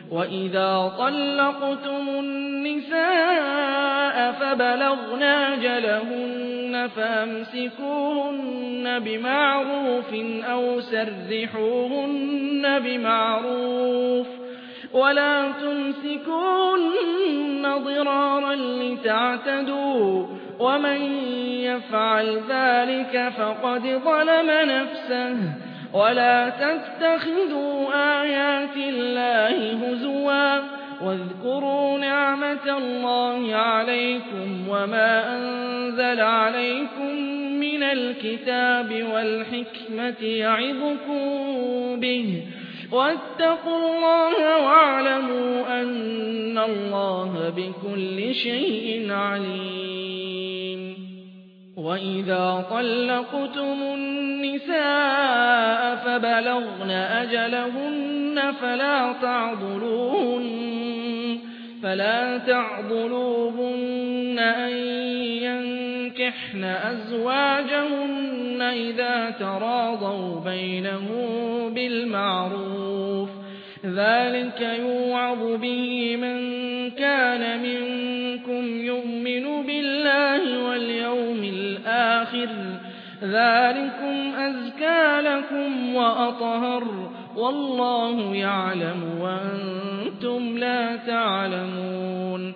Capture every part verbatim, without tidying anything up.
وَإِذَا طَلَّقْتُمُ النِّسَاءَ فَبَلَغْنَ أَجَلَهُنَّ فَأَمْسِكُوهُنَّ بِمَعْرُوفٍ أَوْ سَرِّحُوهُنَّ بِمَعْرُوفٍ وَلَا تُمْسِكُوهُنَّ ضِرَارًا لِّتَعْتَدُوا ۚ وَمَن يَفْعَلْ ذَٰلِكَ فَقَدْ ظَلَمَ نَفْسَهُ ۚ وَلَا تَتَّخِذُوا آيَاتِ اللَّهِ هُزُوًا وَاذْكُرُوا نِعْمَةَ اللَّهِ عَلَيْكُمْ وَمَا أَنزَلَ عَلَيْكُم مِّنَ الْكِتَابِ وَالْحِكْمَةِ يَعِظُكُم بِهِ ۚ وَاتَّقُوا اللَّهَ وَاعْلَمُوا أَنَّ اللَّهَ بِكُلِّ شَيْءٍ عَلِيمٌ وَإِذَا طَلَّقْتُمُ النِّسَاءَ فَبَلَغْنَ أَجَلَهُنَّ فَلَا تَعْضُلُوهُنَّ فَلَا تَعْضُلُوهُنَّ أَن يَنكِحْنَ أَزْوَاجَهُنَّ إِذَا تَرَاضَوْا بَيْنَهُم بِالْمَعْرُوفِ ۗ ذَٰلِكَ يُوعَظُ بِهِ مَن كَانَ مِنكُمْ يُؤْمِنُ بِاللَّهِ وَالْيَوْمِ الْآخِرِ ۗ ذَٰلِكُمْ أَزْكَىٰ لَكُمْ وَأَطْهَرُ ۗ وَاللَّهُ يَعْلَمُ وَأَنتُمْ لَا تَعْلَمُونَ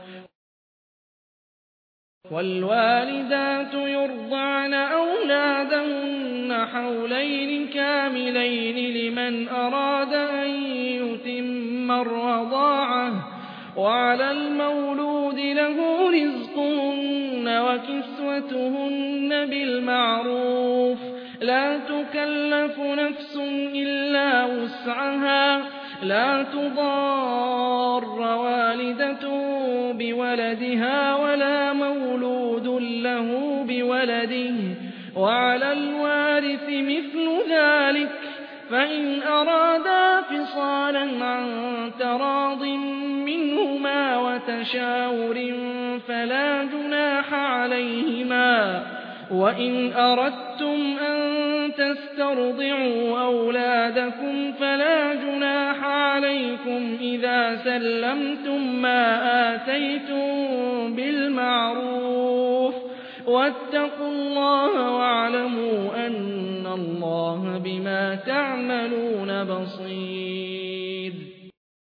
وَالْوَالِدَاتُ يُرْضِعْنَ أَوْلَادَهُنَّ حَوْلَيْنِ كَامِلَيْنِ لِمَنْ أَرَادَ أَن يُتِمَّ الرَّضَاعَةَ ۚ وَعَلَى الْمَوْلُودِ لَهُ رِزْقُهُنَّ وَكِسْوَتُهُنَّ بِالْمَعْرُوفِ ۚ لَا تُكَلَّفُ نَفْسٌ إِلَّا وُسْعَهَا ۚ لَا تُضَارَّ وَالِدَةٌ بِوَلَدِهَا وَلَا مَوْلُودٌ لَّهُ بِوَلَدِهِ ۚ وَعَلَى الْوَارِثِ مِثْلُ ذَٰلِكَ ۗ فَإِنْ أَرَادَا فِصَالًا عَن تَرَاضٍ مِّنْهُمَا وَتَشَاوُرٍ فَلَا جُنَاحَ عَلَيْهِمَا ۗ وَإِنْ أَرَدتُّمْ أَن تَسْتَرْضِعُوا أَوْلَادَكُمْ فَلَا جُنَاحَ عَلَيْكُمْ إِذَا سَلَّمْتُم مَّا آتَيْتُم بِالْمَعْرُوفِ ۗ وَاتَّقُوا اللَّهَ وَاعْلَمُوا أَنَّ اللَّهَ بِمَا تَعْمَلُونَ بَصِيرٌ